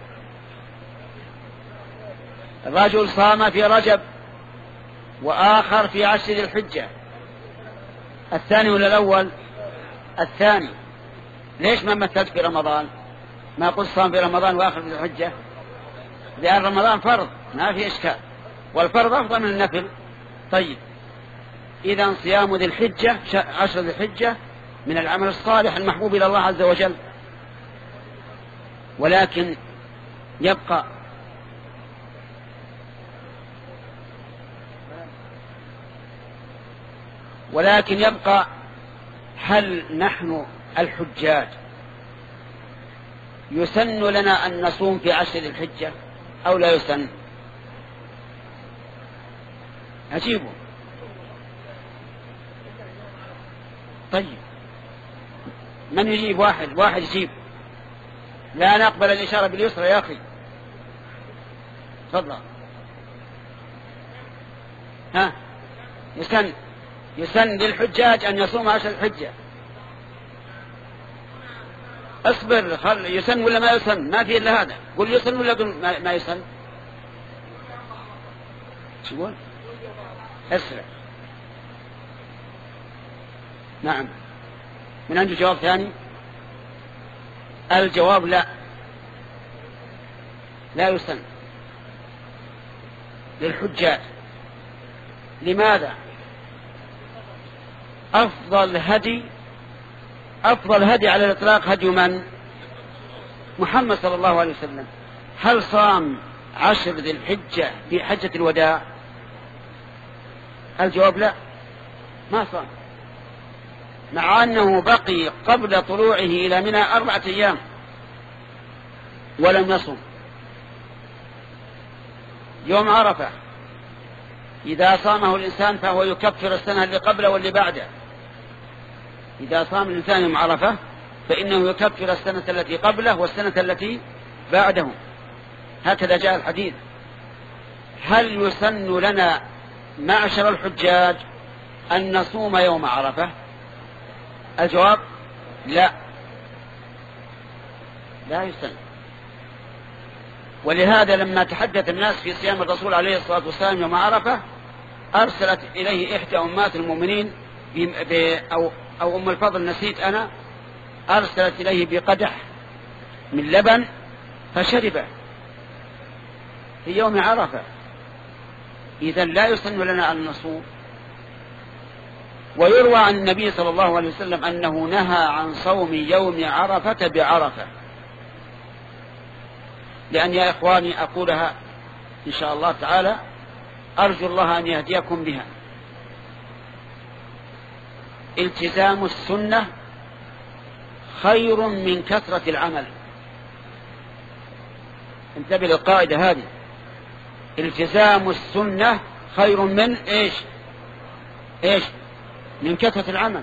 الرجل صام في رجب وآخر في عشر ذي الحجة، الثاني ولا الأول؟ الثاني. ليش ما مثلت في رمضان؟ ما قلت صام في رمضان وآخر في ذي الحجة؟ لأن رمضان فرض ما في إشكال، والفرض أفضل من النفل. طيب، إذا صيام ذي الحجة عشر ذي الحجة من العمل الصالح المحبوب إلى الله عز وجل. ولكن يبقى ولكن يبقى هل نحن الحجاج يسن لنا أن نصوم في عشر ذي الحجة أو لا يسن؟ أجيبوا. طيب، من يجيب؟ واحد واحد يجيب. لا نقبل الإشارة باليسرى يا أخي. تفضل. ها، يسن يسن للحجاج أن يصوم عشر الحجة. اصبر، خل يسن ولا ما يسن؟ ما في إلا هذا. قل يسن ولا قل ما يسن؟ شو يقول؟ اسرع. نعم. من عنده جواب ثاني؟ الجواب لا، لا يسن للحجاج. لماذا؟ أفضل هدي أفضل هدي على الإطلاق هدي من؟ محمد صلى الله عليه وسلم. هل صام عشر ذي الحجة في حجة الوداع؟ الجواب لا، ما صام، مع أنه بقي قبل طلوعه إلى منى أربعة أيام ولم يصم. يوم عرفة إذا صامه الإنسان فهو يكفر السنة اللي قبله واللي بعده. إذا صام الإنسان يوم عرفة فإنه يكفر السنة التي قبله والسنة التي بعده. هكذا جاء الحديث. هل يسن لنا معشر الحجاج أن نصوم يوم عرفة؟ الجواب لا، لا يسن. ولهذا لما تحدث الناس في صيام الرسول عليه الصلاة والسلام يوم عرفة أرسلت إليه إحدى أمات المؤمنين أو, أو أم الفضل نسيت أنا، أرسلت إليه بقدح من لبن فشربه في يوم عرفة. إذن لا يسن لنا أن نصوم. ويروى عن النبي صلى الله عليه وسلم أنه نهى عن صوم يوم عرفة بعرفة. لأن يا إخواني أقولها إن شاء الله تعالى، أرجو الله أن يهديكم بها. التزام السنة خير من كثرة العمل. انتبه للقاعدة هذه. التزام السنة خير من إيش إيش من كثرة العمل.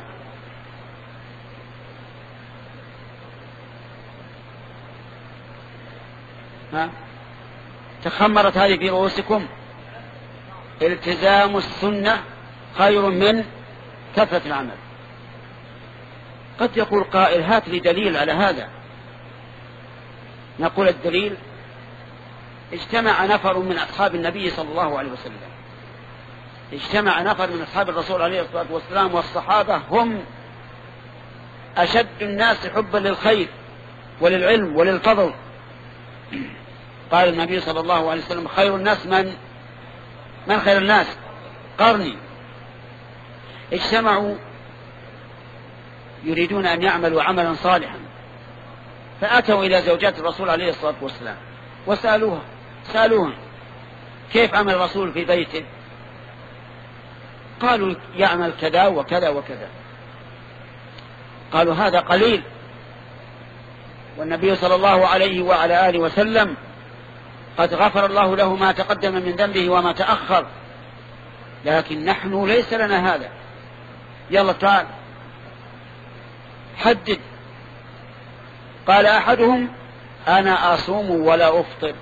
ها، تخمرت هذه في رؤوسكم. التزام السنة خير من كثرة العمل. قد يقول قائل هات لي دليل على هذا. نقول الدليل: اجتمع نفر من أصحاب النبي صلى الله عليه وسلم، اجتمع نفر من أصحاب الرسول عليه الصلاة والسلام، والصحابة هم أشد الناس حبا للخير وللعلم وللفضل. قال النبي صلى الله عليه وسلم: خير الناس من من خير الناس؟ قرني. اجتمعوا يريدون أن يعملوا عملا صالحا، فأتوا إلى زوجات الرسول عليه الصلاة والسلام وسألوها سألوهم كيف عمل الرسول في بيته؟ قالوا يعمل كذا وكذا وكذا. قالوا هذا قليل، والنبي صلى الله عليه وعلى آله وسلم قد غفر الله له ما تقدم من ذنبه وما تأخر، لكن نحن ليس لنا هذا. يلا تعال حدد. قال أحدهم أنا أصوم ولا أفطر،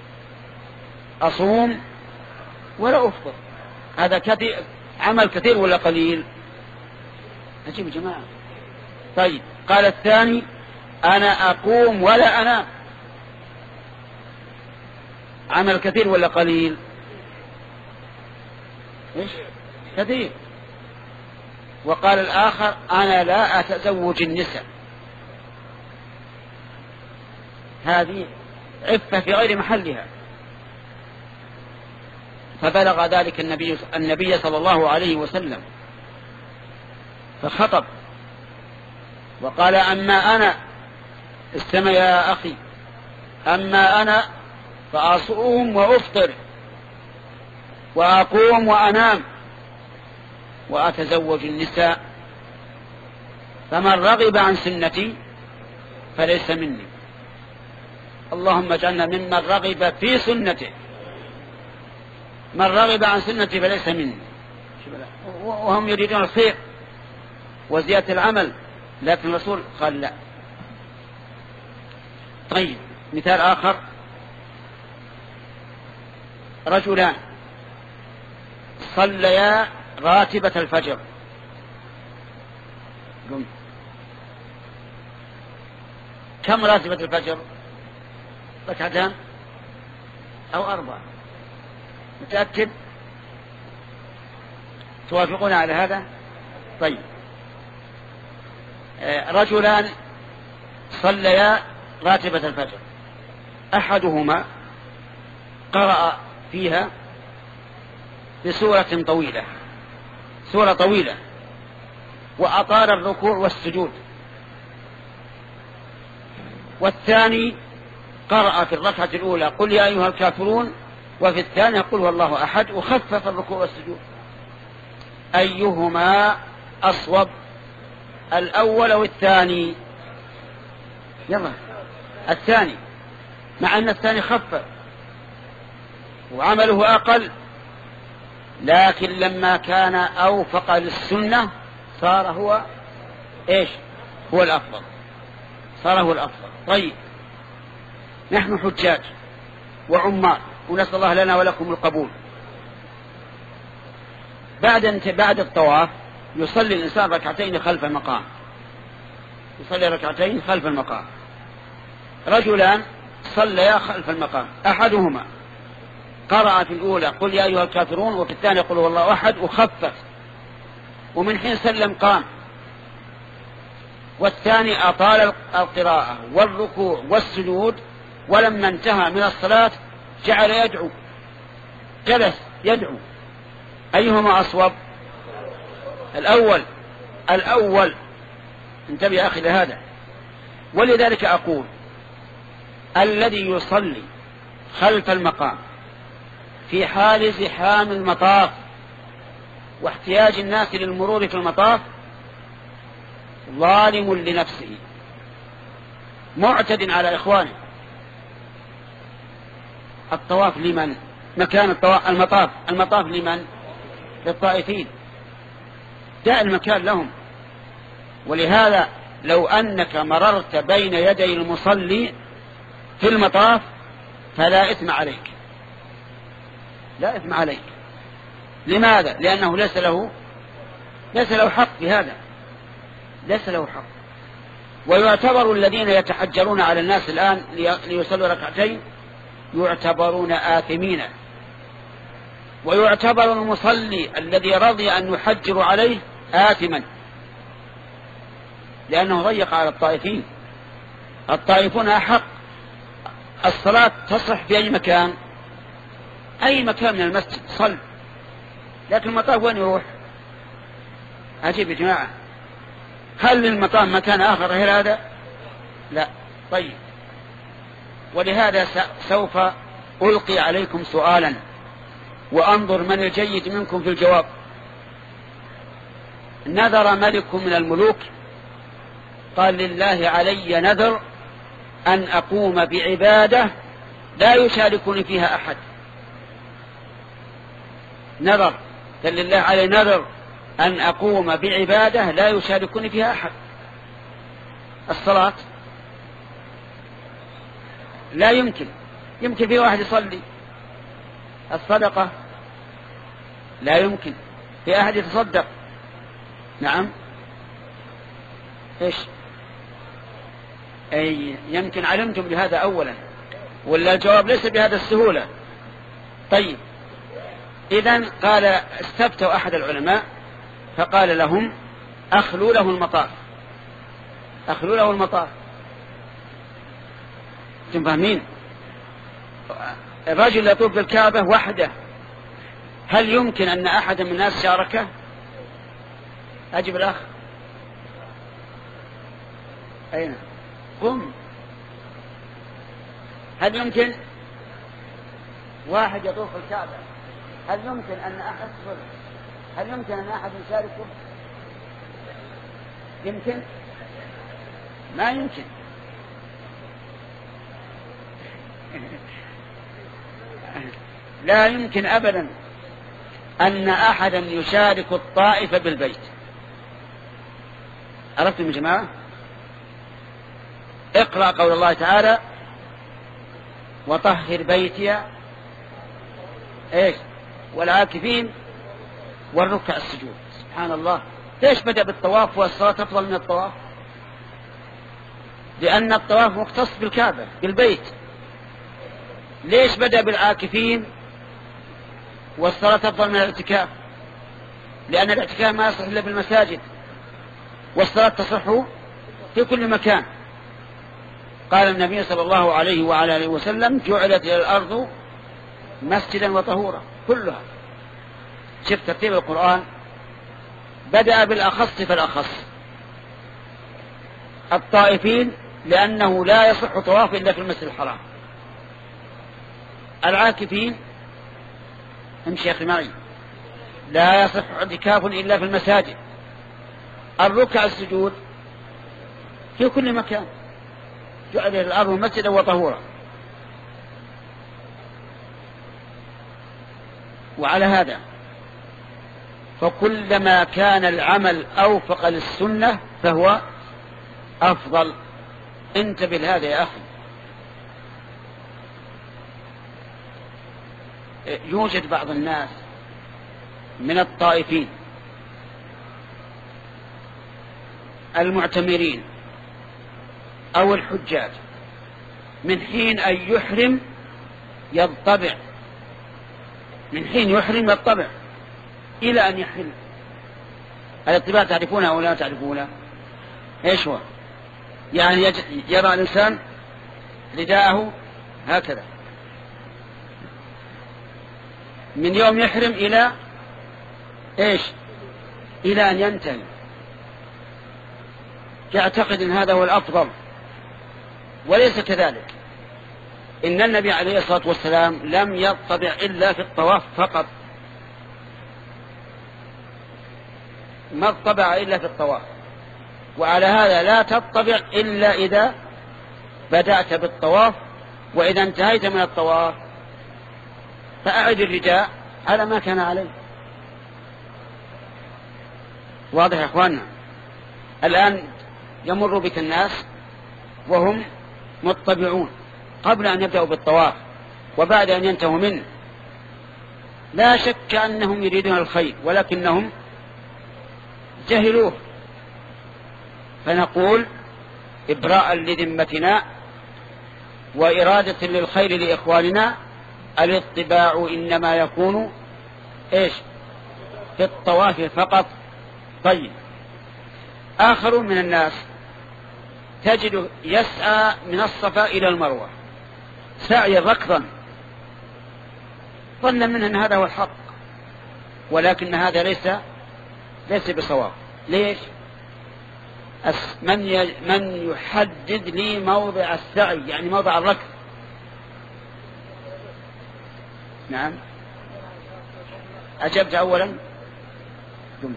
أصوم ولا أفطر. هذا كثير، عمل كثير ولا قليل؟ عجيب يا جماعة. طيب قال الثاني أنا أقوم ولا أنام، عمل كثير ولا قليل؟ إيش؟ كثير. وقال الآخر أنا لا أتزوج النساء. هذه عفة في غير محلها. فبلغ ذلك النبي, النبي صلى الله عليه وسلم فخطب وقال أما أنا، استمع يا أخي، أما أنا فأصوم وأفطر وأقوم وأنام وأتزوج النساء، فمن رغب عن سنتي فليس مني. اللهم اجعلنا ممن رغب في سنته، من رغب عن سنتي فليس مني. وهم يريدون الخير وزيادة العمل، لكن الرسول قال لا. طيب مثال آخر، رجلان صليا راتبة الفجر، كم راتبة الفجر؟ ركعتان أو أربعة؟ متأكد؟ توافقون على هذا؟ طيب رجلان صليا راتبة الفجر، أحدهما قرأ فيها بسورة طويلة، سورة طويلة، وأطال الركوع والسجود، والثاني قرأ في الركعة الأولى قل يا أيها الكافرون، وفي الثانية قل هو الله أحد، وخفف الركوع والسجود. أيهما أصوب، الأول أو الثاني؟ يلا الثاني، مع أن الثاني خفف وعمله أقل، لكن لما كان أوفق للسنة صار هو إيش؟ هو الأفضل، صار هو الأفضل. طيب نحن حجاج وعمار ونسأل الله لنا ولكم القبول. بعد بعد الطواف يصلي الإنسان ركعتين خلف المقام، يصلي ركعتين خلف المقام. رجلان صليا خلف المقام، أحدهما قرأ في الأولى قل يا أيها الكافرون، وفي الثانية قل هو الله أحد، وخفف، ومن حين سلم قام. والثاني أطال القراءة والركوع والسجود، ولما انتهى من الصلاة جعل يدعو، جلس يدعو. أيهما أصوب؟ الأول، الأول. انتبه يا أخي لهذا. ولذلك أقول الذي يصلي خلف المقام في حال زحام المطاف واحتياج الناس للمرور في المطاف ظالم لنفسه، معتد على إخوانه. الطواف لمن؟ مكان الطواف المطاف، المطاف لمن؟ للطائفين، دع المكان لهم. ولهذا لو أنك مررت بين يدي المصلي في المطاف فلا إثم عليك، لا إثم عليك. لماذا؟ لأنه ليس له ليس له حق في هذا، ليس له حق. ويعتبر الذين يتحجرون على الناس الآن ليصلوا ركعتين يعتبرون آثمين، ويعتبر المصلي الذي رضي أن يحجر عليه آثما، لأنه ضيق على الطائفين. الطائفون أحق. الصلاة تصح في أي مكان، أي مكان من المسجد صل، لكن المطاف وين يروح؟ عجيب يا جماعة، هل للمطاف مكان آخر غير هذا؟ لا. طيب ولهذا سوف ألقي عليكم سؤالا وأنظر من الجيد منكم في الجواب. نذر ملك من الملوك قال لله علي نذر أن أقوم بعبادة لا يشاركني فيها أحد. نذر قال لله علي نذر أن أقوم بعبادة لا يشاركني فيها أحد. الصلاة لا يمكن، يمكن في واحد يصلي. الصدقة لا يمكن في أحد يتصدق. نعم إيش أي يمكن علمتم بهذا أولا، ولا الجواب ليس بهذا السهولة. طيب إذن قال استفتوا أحد العلماء فقال لهم أخلوا له المطاف، أخلوا له المطاف. انتم فاهمين؟ الرجل يطوف بالكعبة وحده، هل يمكن أن أحد من الناس شاركه؟ أجب الأخ. أين قم؟ هل يمكن واحد يطوف بالكعبة، هل يمكن أن أحد هل يمكن أن أحد يشاركه؟ يمكن؟ ما يمكن. لا يمكن أبدا أن أحدا يشارك الطائف بالبيت. عرفتم يا جماعة؟ اقرأ قول الله تعالى وطهر بيتي ايش والعاكفين والركع السجود. سبحان الله، ليش بدأ بالطواف والصلاة أفضل من الطواف؟ لأن الطواف مختص بالكعبة بالبيت. ليش بدأ بالعاكفين والصلاة أفضل من الاعتكاف؟ لأن الاعتكاف ما يصح إلا بالمساجد، والصلاة تصح في كل مكان. قال النبي صلى الله عليه وعلى آله وسلم جعلت إلى الأرض مسجدا وطهورا كلها. شوف ترتيب القرآن، بدأ بالأخص فالأخص. الطائفين لأنه لا يصح طواف إلا في المسجد الحرام. العاكفين امشي يا أخي معي، لا يصح اعتكاف إلا في المساجد. الركع السجود في كل مكان، جعل الأرض مسجدا وطهورا. وعلى هذا فكلما كان العمل أوفق للسنة فهو أفضل. انتبه لهذا يا أخي. يوجد بعض الناس من الطائفين المعتمرين أو الحجاج من حين أن يحرم يضطبع، من حين يحرم يضطبع إلى أن يحرم. الاطباع تعرفونها أو لا تعرفونها؟ إيش هو؟ يعني يرى الإنسان رداءه هكذا من يوم يحرم إلى إيش؟ إلى أن ينتهي. يعتقد أن هذا هو الأفضل، وليس كذلك. إن النبي عليه الصلاة والسلام لم يطبع إلا في الطواف فقط، ما اطبع إلا في الطواف. وعلى هذا لا تطبع إلا إذا بدأت بالطواف، وإذا انتهيت من الطواف فأعد الرداء على ما كان عليه. واضح يا أخواننا؟ الآن يمر بك الناس وهم مطبعون قبل أن يبدأوا بالطواف وبعد أن ينتهوا منه. لا شك أنهم يريدون الخير ولكنهم جهلوه، فنقول إبراء لذمتنا وإرادة للخير لإخواننا الاطباع إنما يكون إيش؟ في الطواف فقط. طيب، آخر من الناس تجد يسعى من الصفا إلى المروة سعيا ركضا، ظن منه أن هذا هو الحق، ولكن هذا ليس ليس بصواب. ليش؟ من من يحدد لي موضع السعي، يعني موضع الركض؟ نعم أجبت أولا ثم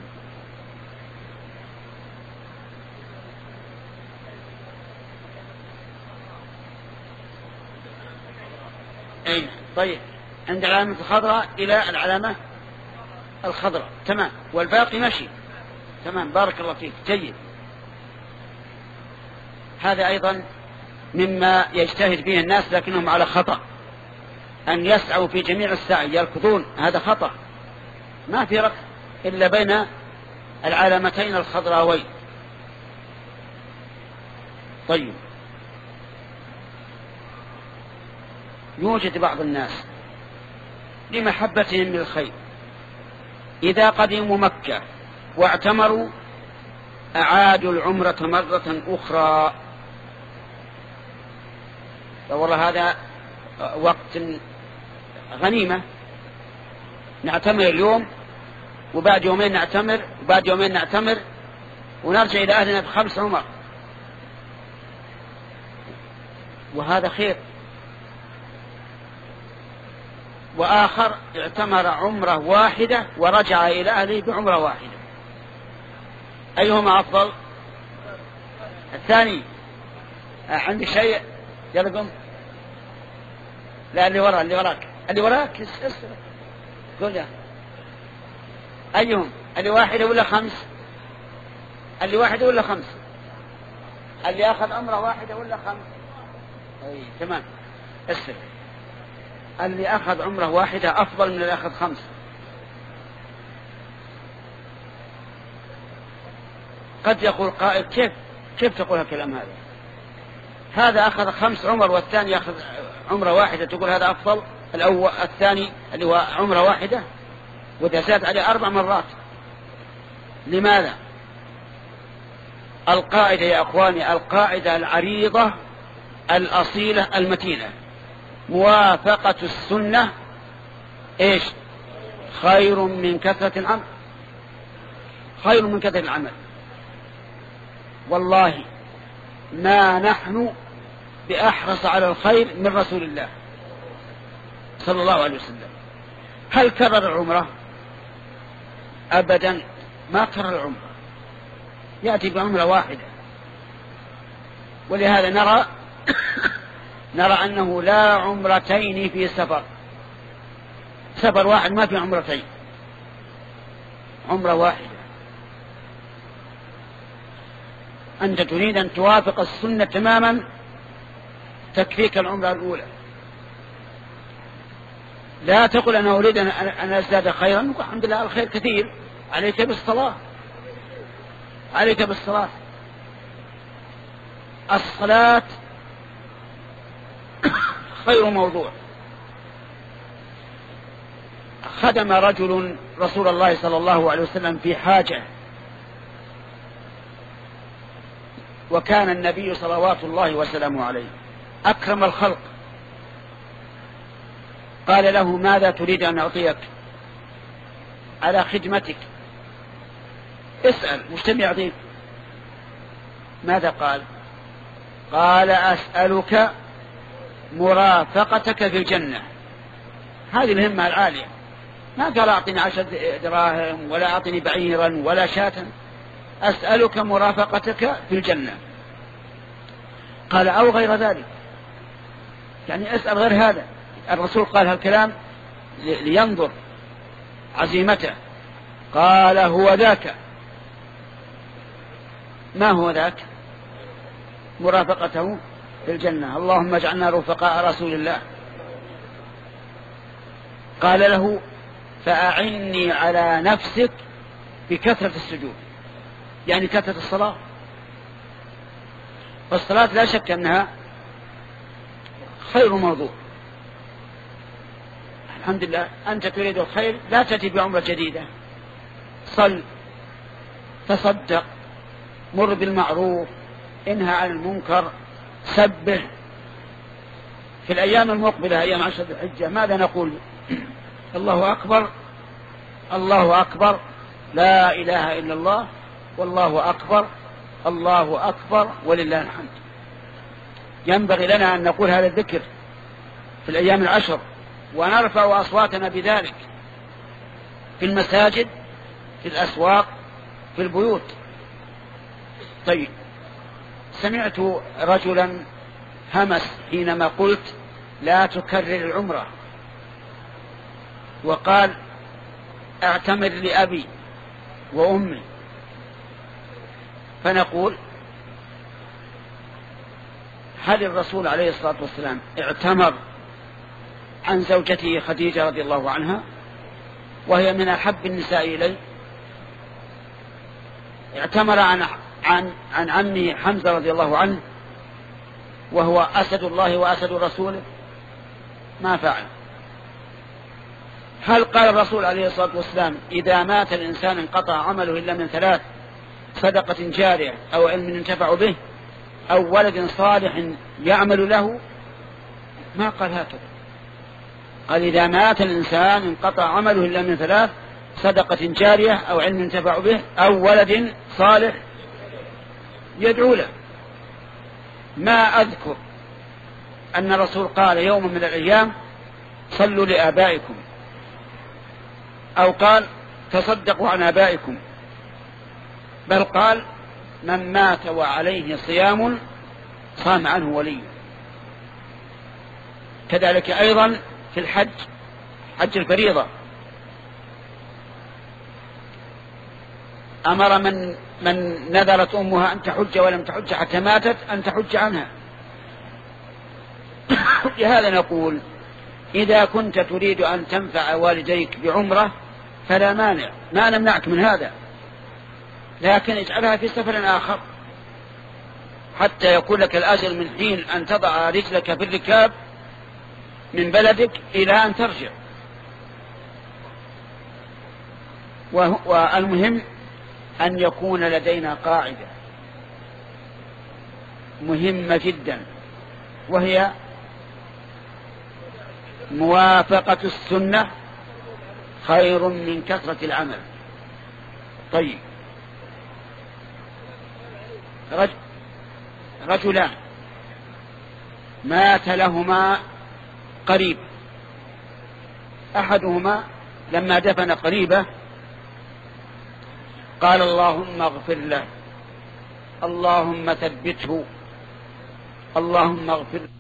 أي طيب عند العلامة الخضراء إلى العلامة الخضراء تمام، والباقي مشي تمام. بارك الله فيك جيد. هذا أيضا مما يجتهد فيه الناس لكنهم على خطأ، أن يسعوا في جميع السعي يركضون، هذا خطأ. ما في ركض إلا بين العلامتين الخضراوين. طيب يوجد بعض الناس لمحبتهم للخير إذا قدموا مكة واعتمروا أعادوا العمرة مرة أخرى. والله هذا وقت غنيمة، نعتمر اليوم وبعد يومين نعتمر وبعد يومين نعتمر ونرجع إلى أهلنا بخمس عمر، وهذا خير. وآخر اعتمر عمرة واحدة ورجع إلى أهله بعمرة واحدة، أيهما أفضل؟ الثاني. عندي شيء يلا قم. لا اللي وراء اللي وراك اللي وراك اسرع قول يا أيهم اللي واحدة ولا خمس؟ اللي واحدة ولا خمس؟ اللي أخذ عمرة واحدة ولا خمس؟ أي تمام اسرع. اللي أخذ عمرة واحدة أفضل من اللي أخذ خمس. قد يقول قائل كيف كيف تقول الكلام هذا؟ هذا أخذ خمس عمر والثاني أخذ عمرة واحدة، تقول هذا أفضل؟ الأول الثاني اللي هو عمرة واحدة وإذا زاد عليه أربع مرات. لماذا؟ القاعدة يا أخواني، القاعدة العريضة الأصيلة المتينة، موافقة السنة إيش؟ خير من كثرة العمل. خير من كثرة العمل. والله ما نحن بأحرص على الخير من رسول الله صلى الله عليه وسلم. هل كرر العمرة؟ أبدا ما كرر العمرة، يأتي بعمرة واحدة. ولهذا نرى نرى أنه لا عمرتين في سفر، سفر واحد ما في عمرتين، عمرة واحدة. أنت تريد أن توافق السنة تماما تكفيك العمرة الأولى. لا تقل أنا أريد أن أزداد خيرا، والحمد لله الخير كثير. عليك بالصلاة، عليك بالصلاة. الصلاة خير موضوع. خدم رجل رسول الله صلى الله عليه وسلم في حاجة، وكان النبي صلوات الله وسلامه عليه أكرم الخلق. قال له ماذا تريد أن أعطيك على خدمتك؟ اسأل مش تبي أعطيك. ماذا قال؟ قال أسألك مرافقتك في الجنة. هذه الهمة العالية. ما قال أعطني عشر دراهم ولا أعطني بعيرا ولا شاة، أسألك مرافقتك في الجنة. قال أو غير ذلك، يعني أسأل غير هذا. الرسول قال هالكلام لينظر عزيمته. قال هو ذاك. ما هو ذاك؟ مرافقته في الجنة. اللهم اجعلنا رفقاء رسول الله. قال له فأعني على نفسك بكثرة السجود، يعني كثرة الصلاة. والصلاة لا شك أنها خير موضوع. الحمد لله أنت تريد الخير، لا تأتي بعمرة جديدة. صل، تصدق، مر بالمعروف، انهى عن المنكر، سبح. في الأيام المقبلة أيام عشر ذي الحجة ماذا نقول؟ الله أكبر، الله أكبر، لا إله إلا الله، والله أكبر، الله أكبر، ولله الحمد. ينبغي لنا أن نقول هذا الذكر في الأيام العشر ونرفع أصواتنا بذلك في المساجد، في الأسواق، في البيوت. طيب، سمعت رجلا همس حينما قلت لا تكرر العمرة، وقال اعتمر لأبي وأمي. فنقول هل الرسول عليه الصلاة والسلام اعتمر عن زوجته خديجة رضي الله عنها وهي من أحب النساء إليه؟ اعتمر عن عن عن عمه حمزة رضي الله عنه وهو أسد الله وأسد رسوله؟ ما فعل. هل قال الرسول عليه الصلاة والسلام إذا مات الإنسان انقطع عمله إلا من ثلاث: صدقة جارية أو علم ينتفع به أو ولد صالح يعمل له؟ ما قال هكذا. قال إذا مات الإنسان انقطع عمله إلا من ثلاث: صدقة جارية أو علم ينتفع به أو ولد صالح يدعو له. ما أذكر أن الرسول قال يوم من الأيام صلوا لآبائكم أو قال تصدقوا عن آبائكم، بل قال من مات وعليه صيام صام عنه ولي. كذلك أيضا في الحج، حج الفريضة، أمر من من نذرت أمها أن تحج ولم تحج حتى ماتت أن تحج عنها. لهذا نقول إذا كنت تريد أن تنفع والديك بعمرة فلا مانع، ما نمنعك من هذا، لكن اجعلها في سفر آخر حتى يكون لك الأجل من حين أن تضع رجلك في الركاب من بلدك إلى أن ترجع. والمهم أن يكون لدينا قاعدة مهمة جدا، وهي موافقة السنة خير من كثرة العمل. طيب، رجل رجلان مات لهما قريب، أحدهما لما دفن قريبه قال اللهم اغفر له، اللهم ثبته، اللهم اغفر له.